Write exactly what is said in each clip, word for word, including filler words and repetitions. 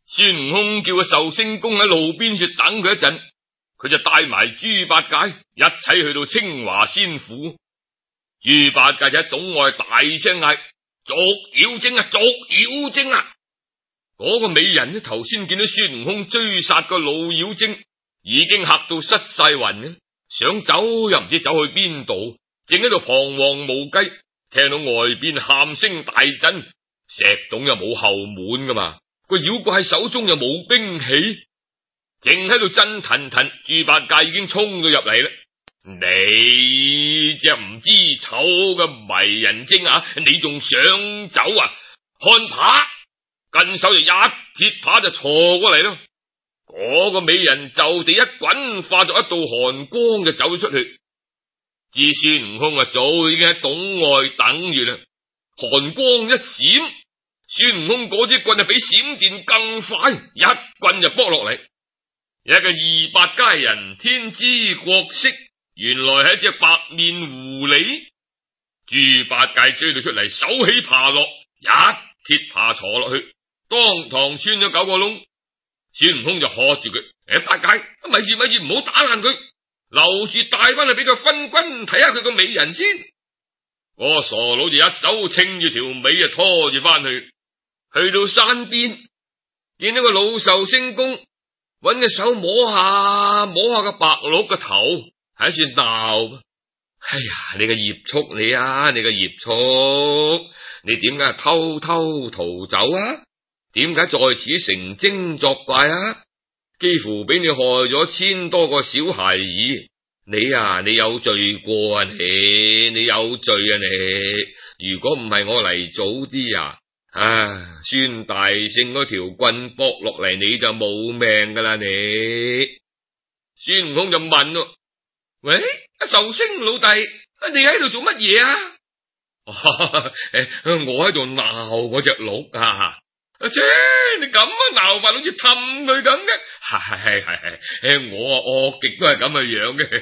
孫悟空叫個壽星公喺路邊處等佢一陣，佢就帶埋豬八戒一齊去到清華仙府。豬八戒就喺洞外大聲嗌：捉妖精啊！捉妖精啊！嗰個美人呢，頭先見到孫悟空追殺個老妖精，已經嚇到失晒魂嘅，想走又唔知走去邊度，正喺度彷徨無計。聽到外邊喊聲大震，石洞又冇後門噶嘛，個妖怪手中又冇兵器，正喺度震騰騰。豬八戒已經衝咗入嚟啦！你隻唔知醜嘅迷人精啊！你仲想走啊？看扒！跟手就一鐵扒就鋤過嚟咯。嗰個美人就地一滾，化作一道寒光就走咗出去。至孫悟空啊，早已經喺洞外等住啦。寒光一閃，孫悟空嗰支棍啊比閃電更快，一棍就剝落嚟。一個二八佳人天姿國色，原來係一隻白面狐狸。豬八戒追到出嚟，手起爬落，一鐵爬坐落去，當堂穿咗九個窿。孫悟空就喝住佢：誒，八戒，咪住咪住，唔好打爛佢，留住帶翻去俾佢分君睇下佢個美人先。嗰個傻佬就一手撐住條尾啊，拖住翻去。去到山邊，見到個老壽星公揾隻手摸下摸下個白鹿個頭，喺處鬧：哎呀，你個孽畜你啊，你個孽畜，你點解偷偷逃走啊？點解在此成精作怪啊？幾乎俾你害咗千多個小孩兒，你啊，你有罪過啊你，你有罪啊你！如果唔係我嚟早啲啊，啊，孫大聖嗰條棍搏落嚟，你就冇命噶啦你！孫悟空就問咯：喂，阿壽星老弟，你喺度做乜嘢啊？誒，我喺度鬧嗰隻鹿啊！阿姐，你咁啊鬧法好似氹佢咁嘅，係係係係，我啊惡極都係咁嘅樣嘅。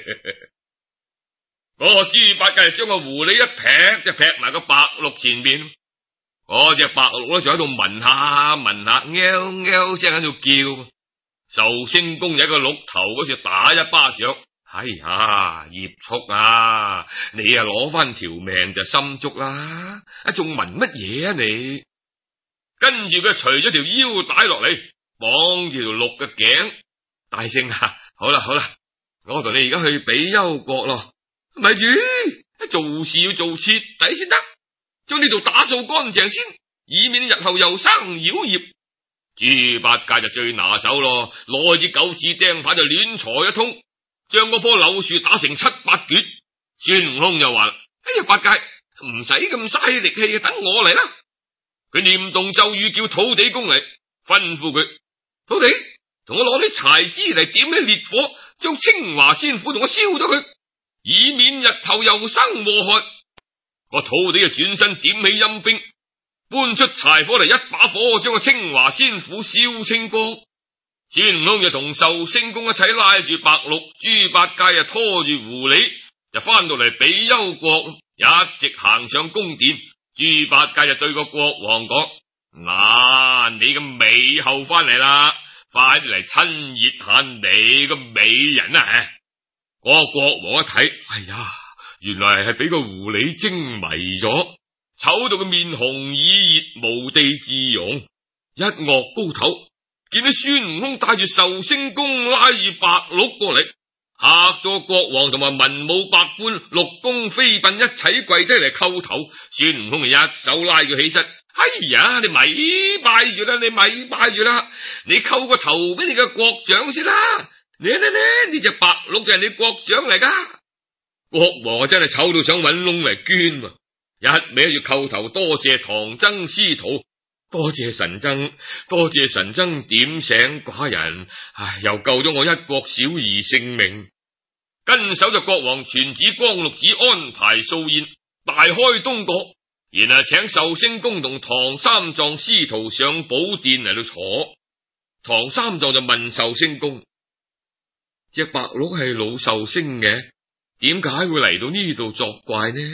嗰個豬八戒將個狐狸一劈，就劈埋個白鹿前面。嗰隻白鹿咧就喺度聞下聞下，喵喵聲喺度叫。壽星公就喺個鹿頭嗰處打一巴掌。哎呀，孽畜啊！你啊攞翻條命就心足啦，啊仲聞乜嘢啊你？跟住佢除咗條腰帶落嚟，綁住條鹿嘅頸。大聖啊，好啦好啦，我同你而家去比丘國咯。咪住，做事要做徹底先得，將呢度打掃乾淨先，以免日後又生妖孽。豬八戒就最拿手咯，攞支九齒釘耙就亂鋤一通，將嗰棵柳樹打成七八橛。孫悟空就話啦：哎呀，八戒唔使咁嘥力氣，等我嚟啦。佢念動咒語，叫土地公嚟，吩咐佢：土地，同我攞啲柴枝嚟點起烈火，將清華仙府同我燒咗佢，以免日後又生禍害。個土地就轉身點起陰兵，搬出柴火嚟，一把火將個清華仙府燒清光。孫悟空就同壽星公一齊拉住白鹿，豬八戒啊拖住狐狸，就翻到嚟比丘國，一直行上宮殿。豬八戒就對個國王講：嗱、啊，你個美后翻嚟啦，快啲嚟親熱下你個美人啊！嗰、那個國王一睇，哎呀，原來係俾個狐狸精迷咗，醜到個面紅耳熱，無地自容。一岳高頭，見到孫悟空帶住壽星公拉住白鹿過嚟，嚇咗國王同埋文武百官、六宮妃嬪一齊跪低嚟叩頭。孫悟空就一手拉佢起身：哎呀，你咪拜住啦，你咪拜住啦，你叩個頭俾你個國長先啦。你你你呢隻白鹿就係你國長嚟噶。國王真係醜到想搵窿嚟捐，一味要叩頭多謝唐僧師徒，多謝神僧，多謝神僧點醒寡人，唉，又救咗我一國小兒性命。跟手就國王傳旨光祿寺安排素宴，大開東閣，然後請壽星公同唐三藏師徒上寶殿嚟到坐。唐三藏就問壽星公：隻白鹿係老壽星嘅，點解會嚟到呢度作怪呢？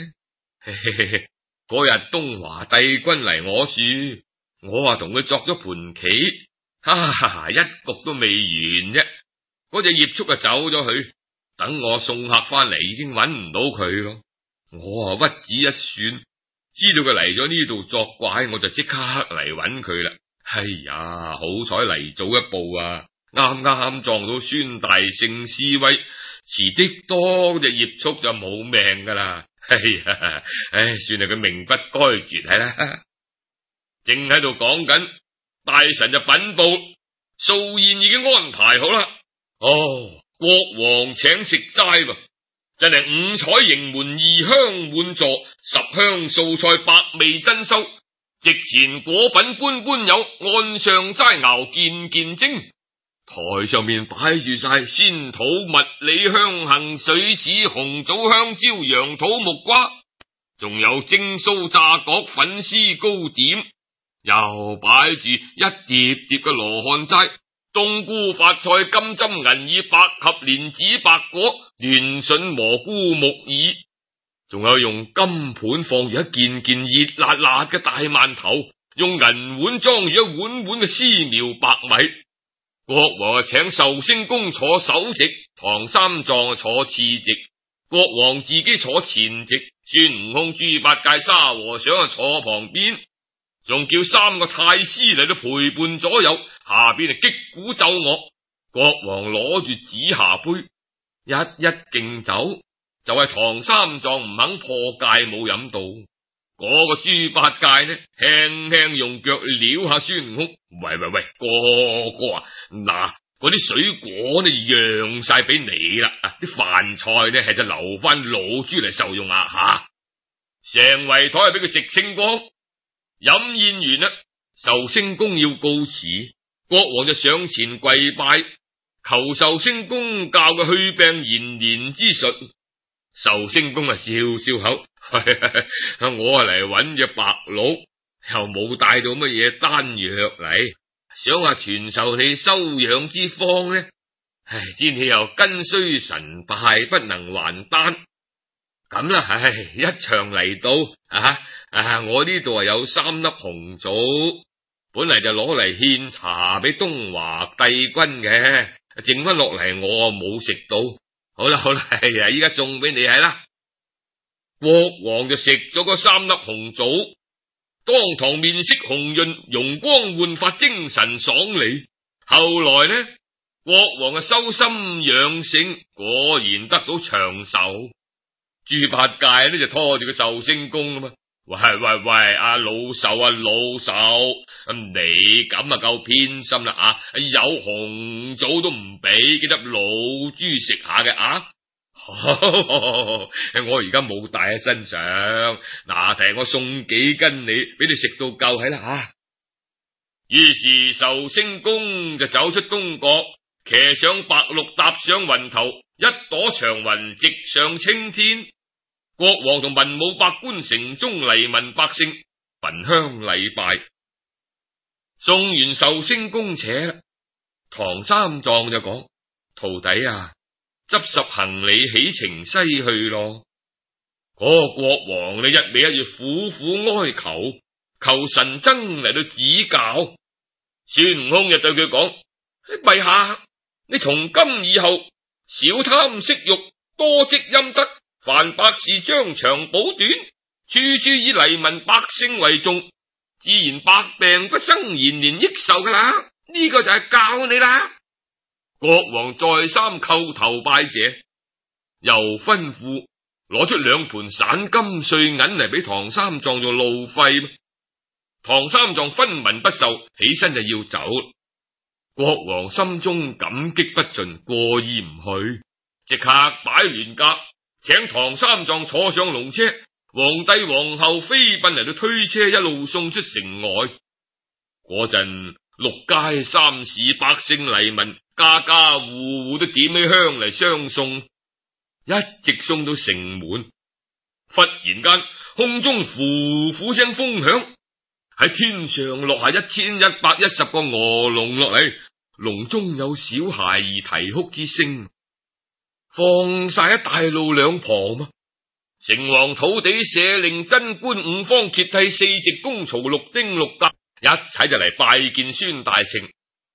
嗰日東華帝君嚟我處，我話同佢作咗盤棋， 啊，一局都未完啫，嗰隻葉畜就走咗去，等我送客翻嚟已經搵唔到佢咯。我啊屈指一算，知道佢嚟咗呢度作怪，我就即刻嚟搵佢啦。哎呀，好彩嚟早一步啊，啱啱撞到孫大聖施威，遲啲多隻葉畜就冇命噶啦。哎呀，唉，算係佢命不該絕係啦。正喺度講緊，大臣就稟報，素宴已經安排好啦。哦，國王請食齋噃，真係五彩迎門，二香滿座，十香素菜，百味珍饈。席前果品般般有，案上齋肴件件精。台上面擺住晒仙土、蜜李、香杏、水柿、紅棗、香蕉、楊桃、木瓜，仲有蒸酥、炸角、粉絲糕點，又擺住一碟碟嘅羅漢齋、冬菇、發菜、金針、銀耳、百合、蓮子、白果、亂筍、蘑菇、木耳，仲有用金盤放住一件件熱辣辣嘅大饅頭，用銀碗裝住一碗碗嘅絲苗白米。國王請壽星公坐首席，唐三藏坐次席，國王自己坐前席，孫悟空、豬八戒、沙和尚坐旁邊，仲叫三個太師嚟到陪伴左右，下邊係擊鼓奏樂。國王攞住紫霞杯，一一敬酒，就係唐三藏唔肯破戒冇飲到。嗰個豬八戒呢，輕輕用腳撩下孫悟空，喂喂喂，哥哥啊，嗱，嗰啲水果呢讓晒俾你啦，啲飯菜呢係就留翻老豬嚟受用啊吓！成圍台係俾佢食清光。飲宴完啦，壽星公要告辭，國王就上前跪拜，求壽星公教佢去病延年之術。壽星公啊笑笑口，我啊嚟搵隻白鹿，又冇帶到乜嘢丹藥嚟，想話傳授你修養之方呢。唉，知你又根雖神敗，不能還丹。咁啦，唉，一場嚟到啊啊！我呢度啊有三粒紅棗，本嚟就攞嚟獻茶俾東華帝君嘅，剩翻落嚟我冇食到。好啦好啦，係啊，依家送俾你係啦。國王就食咗嗰三粒紅棗，當堂面色紅潤，容光煥發，精神爽利。後來呢，國王啊修心養性，果然得到長壽。豬八戒呢就拖住個壽星公啊嘛，喂喂喂，阿老壽啊老壽，你咁啊夠偏心啦啊！有紅棗都唔俾幾粒老豬食下嘅啊！我而家冇帶喺身上，嗱，提我送幾斤你，俾你食到夠係啦啊！於是壽星公就走出東閣，騎上白鹿，踏上雲頭，一朵長雲直上青天。國王同文武百官、城中黎民百姓焚香禮拜，送完壽星公扯啦。唐三藏就講：徒弟啊，執拾行李起程西去咯。嗰、那個國王呢一味一住苦苦哀求，求神僧嚟到指教。孫悟空就對佢講：陛下，你從今以後少貪色欲，多積陰德。凡百事將長補短，處處以黎民百姓為重，自然百病不生，延年益壽噶啦。呢、這個就係教你啦。國王再三叩頭拜謝，又吩咐攞出兩盤散金碎銀嚟俾唐三藏做路費。唐三藏分文不受，起身就要走。國王心中感激不盡，過意唔去，即刻擺鑾駕，請唐三藏坐上龍車，皇帝皇后飛奔嚟到推車，一路送出城外。嗰陣六街三市百姓黎民，家家戶戶都點起香嚟相送，一直送到城門。忽然間，空中呼呼聲風響，喺天上落下一千一百一十個鵝龍落嚟，籠中有小孩兒啼哭之聲。放晒喺大路兩旁嘛，城隍土地舍令真官五方揭替四席公曹六丁六甲一齊就嚟拜見孫大聖。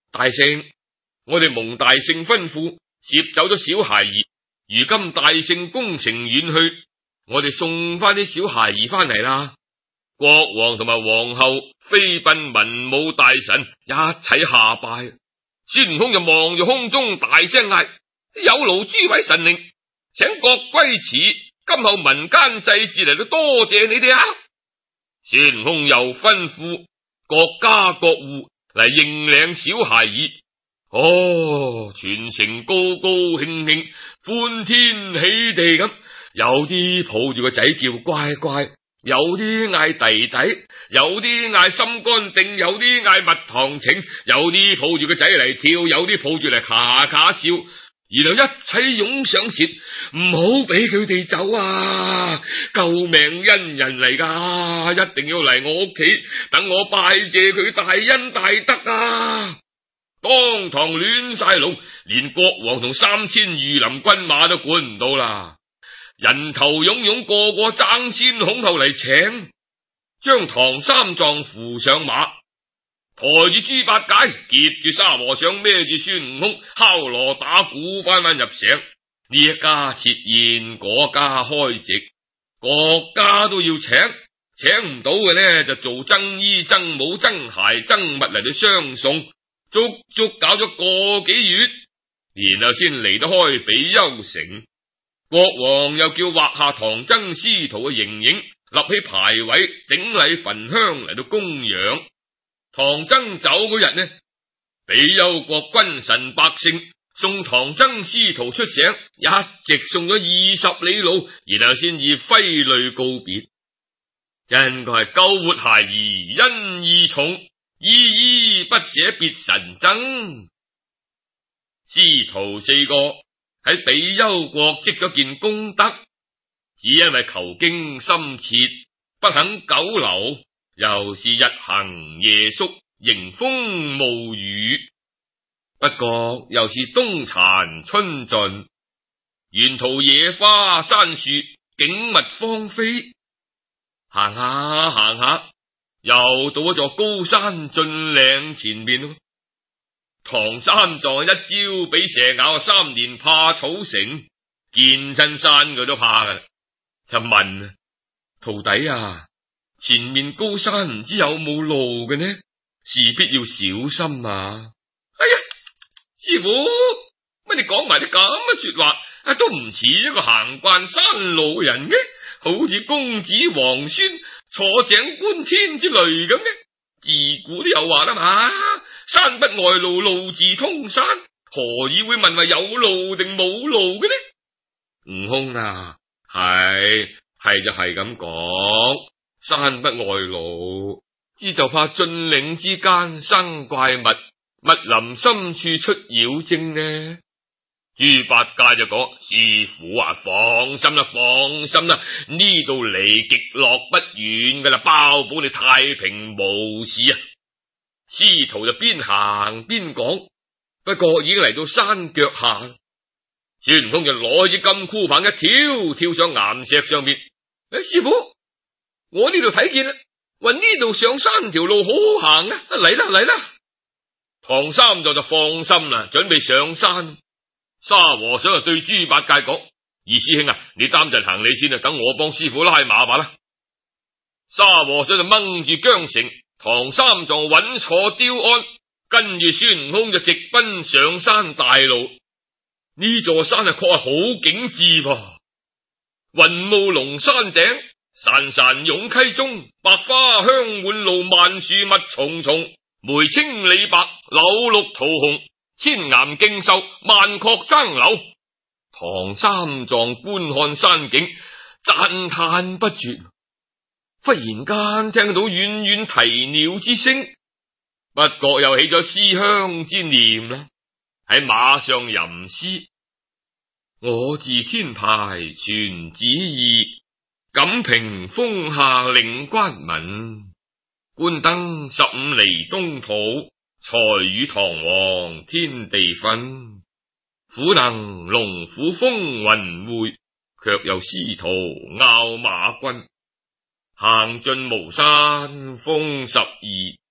大聖，我哋蒙大聖吩咐接走咗小孩兒，如今大聖功成遠去，我哋送翻啲小孩兒翻嚟啦。國王同埋皇后、妃嬪、文武大臣一齊下拜。孫悟空就望住空中大聲嗌：有勞諸位神靈，請各歸祠，今後民間祭祀嚟到多謝你哋啊！孫悟空又吩咐各家各戶嚟認領小孩兒。哦，全城高高興興，歡天喜地咁，有啲抱住個仔叫乖乖，有啲嗌弟弟，有啲嗌心肝定，有啲嗌蜜糖情，有啲抱住個仔嚟跳，有啲抱住嚟咔咔笑，然後一齊湧上前，唔好俾佢哋走啊！救命恩人嚟噶，一定要嚟我屋企，等我拜謝佢大恩大德啊！當堂亂晒龍，連國王同三千御林軍馬都管唔到啦，人頭湧湧，個個爭先恐後嚟請，將唐三藏扶上馬，抬住豬八戒，夾住沙和尚，孭住孫悟空，敲鑼打鼓翻翻入城。呢一家設宴，嗰家開席，各家都要請，請唔到嘅呢，就做僧衣僧帽僧鞋僧襪嚟到相送，足足搞咗個幾月，然後先離得開比丘城。國王又叫畫下唐僧師徒嘅形影，立起牌位，頂禮焚香嚟到供養。唐僧走嗰日呢，比丘國君臣百姓送唐僧師徒出城，一直送咗二十里路，然後先至揮淚告別。真個係救活孩兒恩義重，依依不捨別神僧。師徒四個喺比丘國積咗件功德，只因為求經心切，不肯久留，又是日行夜宿，迎風冒雨。不過又是冬殘春盡，沿途野花山樹，景物芳菲。行下行下，又到一座高山峻嶺前面咯。唐三藏一朝俾蛇咬，三年怕草繩，見親山佢都怕噶啦。就問徒弟啊，前面高山唔知有冇路嘅呢？事必要小心啊！哎呀，師傅，乜你講埋啲咁嘅說話，啊，都唔似一個行慣山路嘅人嘅，好似公子皇孫坐井觀天之類咁嘅。自古都有話啦嘛，山不外路，路自通山，何以會問話有路定冇路嘅呢？悟空啊，係係就係咁講，山不外路，之就怕峻嶺之間生怪物，密林深處出妖精呢。豬八戒就講：師傅啊，放心啦，放心啦，呢度離極樂不遠噶啦，包保你太平無事啊！師徒就邊行邊講，不過已經嚟到山腳下，孫悟空就攞支金箍棒一跳，跳上岩石上面。誒，師傅，我呢度睇見啦，話呢度上山條路好好行啊！嚟啦嚟啦！唐三藏就放心啦，準備上山。沙和尚就對豬八戒講：二師兄啊，你擔陣行李先啊，等我幫師傅拉馬吧啦。沙和尚就掹住韁繩，唐三藏穩坐雕鞍，跟住孫悟空就直奔上山大路。呢座山啊，確係好景致噃，雲霧龍山頂，潺潺湧溪中，百花香滿路，萬樹密重重，梅青李白，柳綠桃紅，千岩競秀，萬壑爭流。唐三藏觀看山景，讚嘆不絕。忽然間聽到遠遠啼鳥之聲，不覺又起咗思鄉之念啦。喺馬上吟詩：我自天牌傳旨意，錦屏風下令關民。觀登十五里東土，才與唐王天地分。苦能龍虎風雲會，卻有師徒拗馬軍。行盡巫山風十二，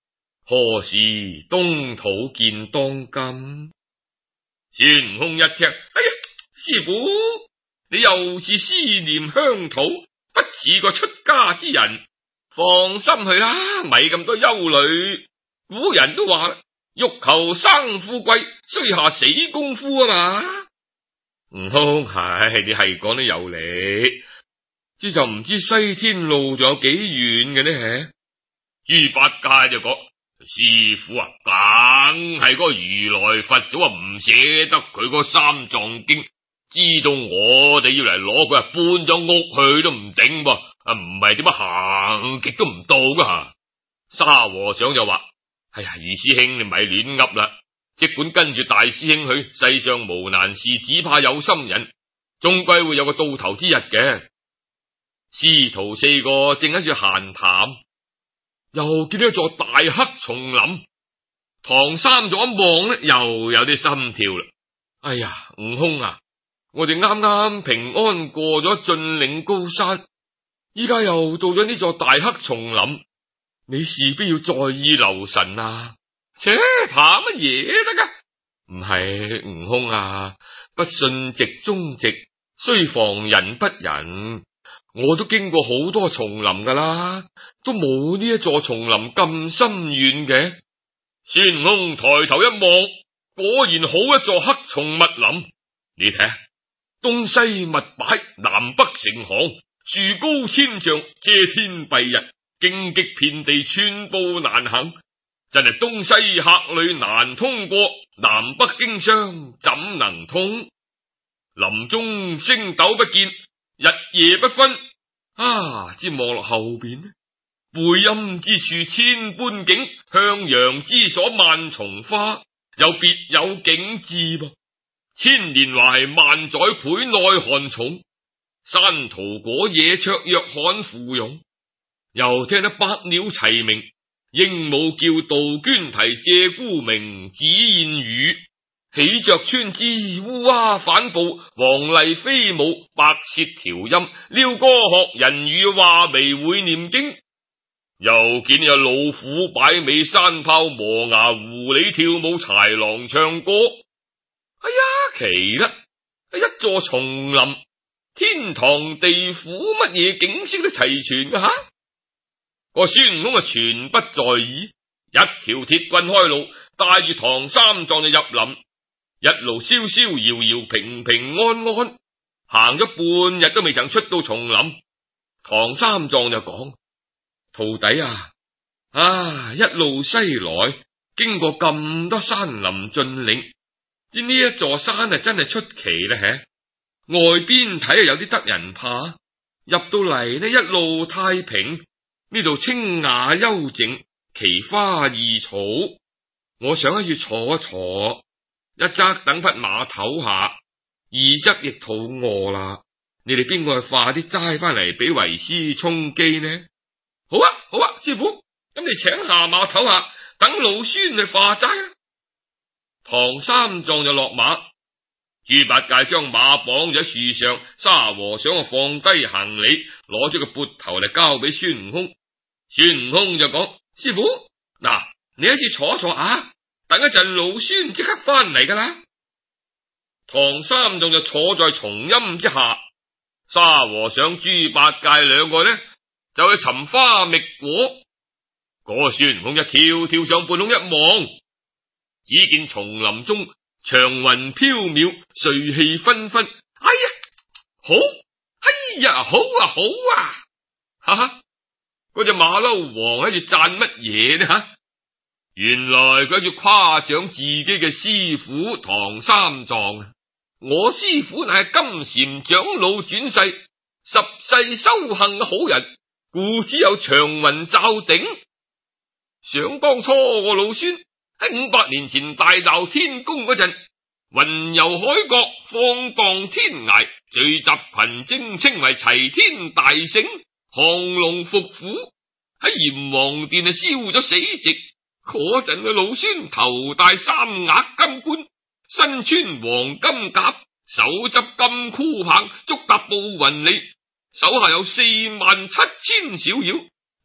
何時東土見當今？孫悟空一聽，哎呀，師父，你又是思念鄉土，不似個出家之人。放心去啦，咪咁多憂慮。古人都話啦，欲求生富貴，須下死功夫啊嘛。悟空，係你係講得有理，之就唔知西天路仲有幾遠嘅呢？豬八戒就講：師父啊，梗係個如來佛祖啊，唔捨得佢個三藏經，知道我哋要嚟攞佢啊，搬咗屋去都唔頂噃，啊唔係點樣行極都唔到噶。沙和尚就話：哎呀，二師兄你咪亂噏啦，即管跟住大師兄去，世上無難事，只怕有心人，終歸會有個到頭之日嘅。師徒四個正喺住閒談，又見到一座大黑叢林，唐三藏一望呢，又有啲心跳啦。哎呀，悟空啊，我哋啱啱平安過咗峻嶺高山，依家又到咗呢座大黑叢林，你事必要在意留神啊！切，談乜嘢得噶？唔係，悟空啊，不信直中直，須防人不仁。我都經過好多叢林噶啦，都冇呢一座叢林咁深遠嘅。孫悟空抬頭一望，果然好一座黑叢密林。你睇下，東西密擺，南北成行，樹高千丈，遮天蔽日，荊棘遍地，寸步難行。真係東西客旅難通過，南北經商怎能通？林中星斗不見，日夜不分。啊！只望落後邊，背陰之樹千般景，向陽之所萬重花，又別有景致噃。千年華係萬載倍，內涵重。山圖果野雀躍罕附勇，又聽得百鳥齊鳴，鸚鵡叫，杜鵑啼，鷓鴣鳴，紫燕語。喜鵲穿枝，烏鴉反哺，黃鸝飛舞，白舌調音，撩歌學人語，話眉會念經。又見有老虎擺尾，山豹磨牙，狐狸跳舞，豺狼唱歌。哎呀，奇啦！一座叢林，天堂地府，乜嘢景色都齊全噶吓。個孫悟空啊，全不在意，一條鐵棍開路，帶住唐三藏就入林。一路逍逍遙遙，平平安安，行咗半日都未曾出到叢林。唐三藏就講：徒弟啊，啊一路西來，經過咁多山林峻嶺，知呢一座山啊真係出奇啦！吓，外邊睇啊有啲得人怕，入到嚟呢一路太平，呢度清雅幽靜，奇花異草，我想喺住坐一坐。一則等匹馬唞下，二則亦肚餓啦。你哋邊個去化啲齋翻嚟俾為師充飢呢？好啊，好啊，師傅，咁你請下馬唞下，等老孫去化齋啦。唐三藏就落馬，豬八戒將馬綁咗喺樹上，沙和尚啊放低行李，攞咗個缽頭嚟交俾孫悟空。孫悟空就講：師傅，嗱，你一次坐一坐啊。等一陣老孫即刻翻嚟噶啦。唐三藏就坐在松蔭之下，沙和尚、豬八戒兩個呢就去尋花覓果。嗰個孫悟空一跳跳上半空一望，只見叢林中長雲飄渺，瑞氣紛紛。哎呀，好！哎呀，好啊，好啊！哈哈，嗰隻馬騮王喺度讚乜嘢呢？吓！原來佢喺度誇獎自己嘅師傅唐三藏啊！我師傅乃係金蟬長老轉世，十世修行嘅好人，故此有長雲罩頂。想當初我老孫喺五百年前大鬧天宮嗰陣，雲遊海角，放蕩天涯，聚集群精，稱為齊天大聖，降龍伏虎，喺閻王殿啊燒咗死寂。嗰陣嘅老孫頭戴三額金冠，身穿黃金甲，手執金箍棒，足踏步雲履，手下有四萬七千小妖，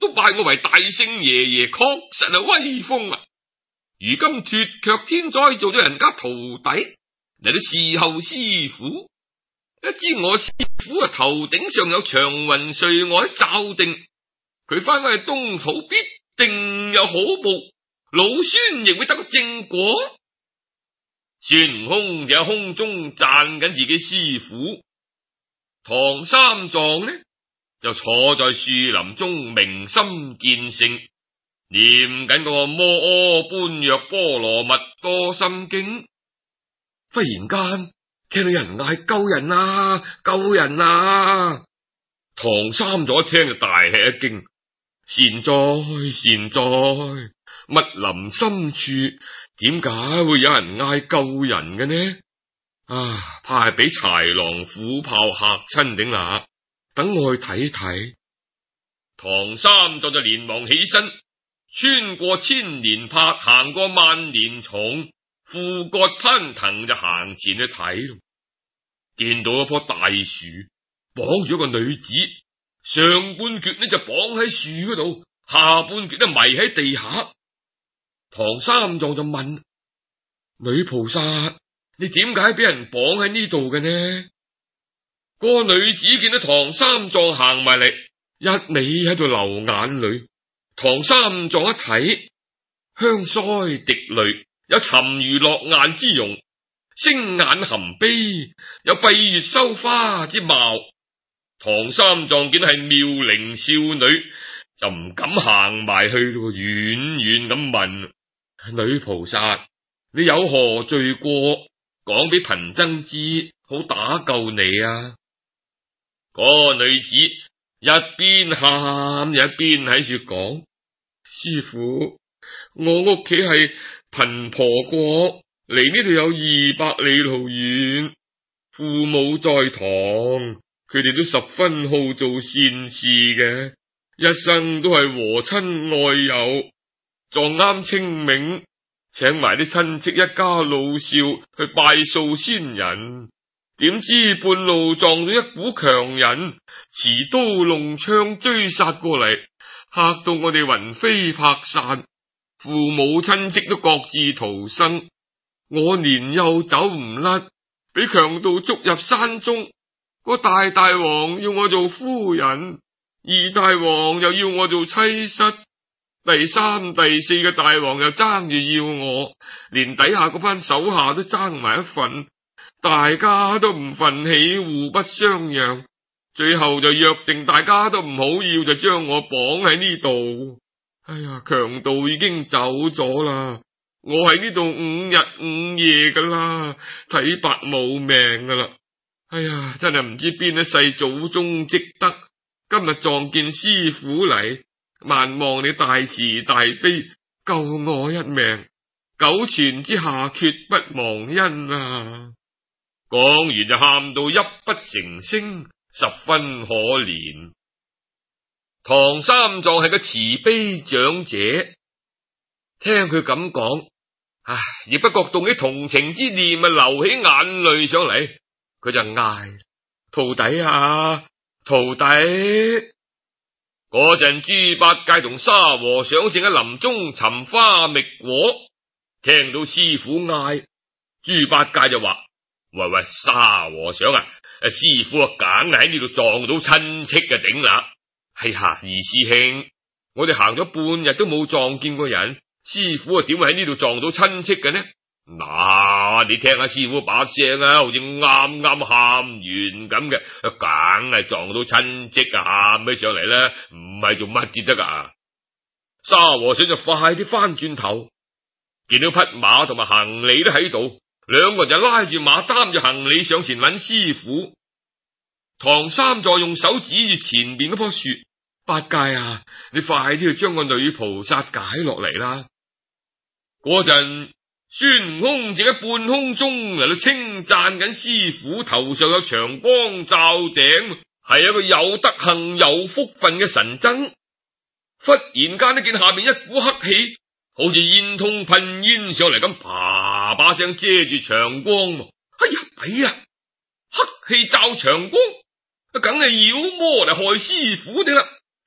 都拜我為大聖爺爺，確實係威風啊！如今脫卻天災，做咗人家徒弟，嚟到侍候師傅。一知我師傅啊，頭頂上有長雲垂外罩定，佢翻返去東土必定有好報，老孫亦會得個正果。孫悟空就喺空中讚緊自己師傅，唐三藏呢就坐在樹林中明心見性，念緊個摩訶般若波羅蜜多心經。忽然間聽到有人嗌救人啊，救人啊！唐三藏一聽就大吃一驚，善哉善哉，密林深處點解會有人嗌救人嘅呢？啊，怕係俾豺狼虎豹嚇親頂啦！等我去睇睇。唐三藏就連忙起身，穿過千年柏，行過萬年叢，附葛攀藤，就行前去睇。見到一棵大樹，綁住一個女子，上半橛呢就綁喺樹嗰度，下半橛呢迷喺地下。唐三藏就問：女菩薩，你點解俾人綁喺呢度嘅呢？嗰個女子見到唐三藏行埋嚟，一味喺度流眼淚。唐三藏一睇，香腮滴淚，有沉魚落雁之容，星眼含悲，有閉月羞花之貌。唐三藏見到係妙齡少女，就唔敢行埋去咯，遠遠咁問：女菩薩，你有何罪過？講俾貧僧知，好打救你啊！嗰個女子一邊喊一邊喺處講：師父，我屋企係貧婆國，離呢度有二百里路遠，父母在堂，佢哋都十分好做善事嘅，一生都係和親愛友。撞啱清明，請埋啲親戚一家老少去拜掃先人，點知半路撞到一股強人，持刀弄槍追殺過嚟，嚇到我哋魂飛魄散，父母親戚都各自逃生。我年幼走唔甩，俾強盜捉入山中。個大大王要我做夫人，二大王又要我做妻室，第三第四個大王又爭住要我，連底下嗰班手下都爭埋一份，大家都唔忿氣，互不相讓，最後就約定大家都唔好要，就將我綁喺呢度。哎呀，強盜已經走咗啦，我喺呢度五日五夜噶啦，睇白冇命噶啦。哎呀，真係唔知邊一世祖宗積德，今日撞見師父嚟，萬望你大慈大悲，救我一命，九泉之下決不忘恩啊！講完就喊到泣不成聲，十分可憐。唐三藏係個慈悲長者，聽佢咁講，唉，亦不覺動起同情之念，啊流起眼淚上嚟。佢就嗌：徒弟啊，徒弟！嗰陣豬八戒同沙和尚正喺林中尋花覓果，聽到師父嗌，豬八戒就話：喂喂，沙和尚啊，師父啊，梗係喺呢度撞到親戚嘅頂啦！哎呀，二師兄，我哋行咗半日都冇撞見過人，師父啊，點會喺呢度撞到親戚嘅呢？嗱，你聽下師父把聲啊，好似啱啱喊完咁嘅，梗係撞到親戚啊，喊起上嚟咧，唔係做乜至得噶。沙和尚就快啲翻轉頭，見到匹馬同埋行李都喺度，兩個人就拉住馬擔住行李上前揾師父。唐三藏用手指住前邊嗰棵樹：八戒啊，你快啲去將個女菩薩解落嚟啦！嗰陣孫悟空正喺半空中嚟到稱讚緊師父，頭上有長光罩頂，係一個有德行有福分嘅神僧。忽然間呢見下邊一股黑氣，好似煙通噴煙上嚟咁，啪把聲遮住長光。哎呀，弊啊！黑氣罩長光，梗係妖魔嚟害師父哋啦！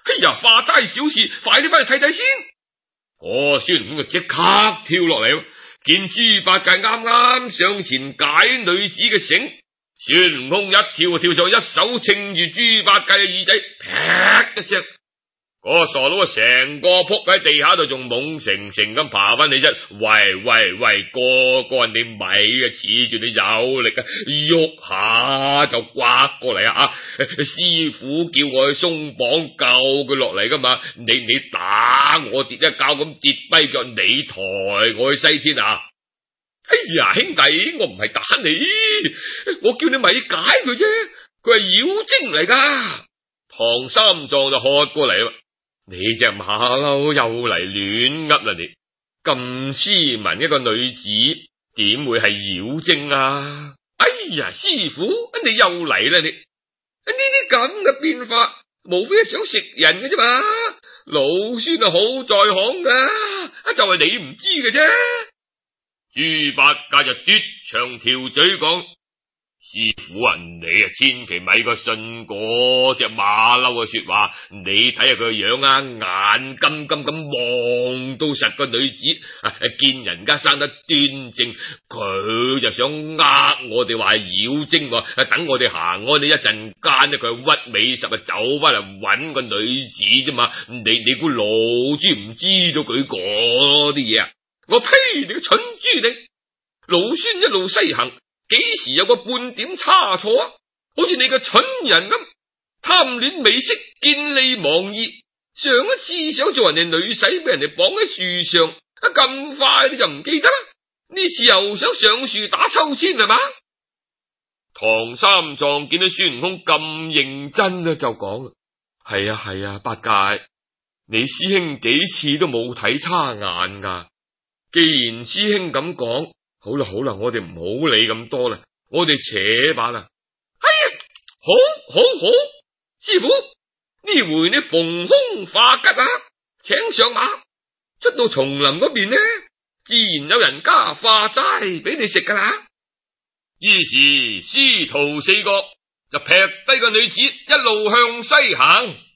哎呀，化齋小事，快啲翻去睇睇先。哦，孫悟空就即刻跳落嚟，見豬八戒啱啱上前解女子嘅繩，孫悟空一跳就跳上，一手撐住豬八戒嘅耳仔，劈一聲，嗰傻佬啊成個仆喺地下度，仲懵成成咁爬翻起身。喂喂喂，哥哥你咪啊，恃住你有力啊，喐下就刮過嚟啊！師傅叫我去鬆綁救佢落嚟噶嘛，你你打我跌一跤咁跌跛腳，你抬我去西天啊！哎呀，兄弟，我唔係打你，我叫你咪解佢啫，佢係妖精嚟噶。唐三藏就喝過嚟啦。你隻馬騮又嚟亂噏啦！你咁斯文一個女子，點會係妖精啊？哎呀，師傅，你又嚟啦！你呢啲咁嘅變化，無非係想食人嘅啫嘛。老孫啊，好在行噶，就係你唔知嘅啫。豬八戒就嘟長條嘴講：師傅啊，你啊千祈咪個信嗰隻馬騮嘅說話，你睇下佢個樣啊，眼金金咁望到實個女子，啊、見人家生得端正，佢就想呃我哋話係妖精，啊、等我哋行開呢一陣間咧，佢屈尾十啊走翻嚟搵個女子啫嘛。你你估老豬唔知道佢嗰啲嘢啊？我呸！你個蠢豬你！老孫一路西行，幾時有個半點差錯啊？好似你個蠢人咁，貪戀美色，見利忘義。上一次想做人哋女婿，俾人哋綁喺樹上，啊咁快你就唔記得啦？呢次又想上樹打秋千係嘛？唐三藏見到孫悟空咁認真咧，就講：係啊係啊，八戒，你師兄幾次都冇睇差眼噶。既然師兄咁講，好啦好啦，我哋唔好理咁多啦，我哋扯把啦。哎呀，好好好，師傅，呢回你逢凶化吉啊，請上馬，出到叢林嗰邊呢，自然有人家化齋俾你食噶啦。於是師徒四個就劈低個女子，一路向西行。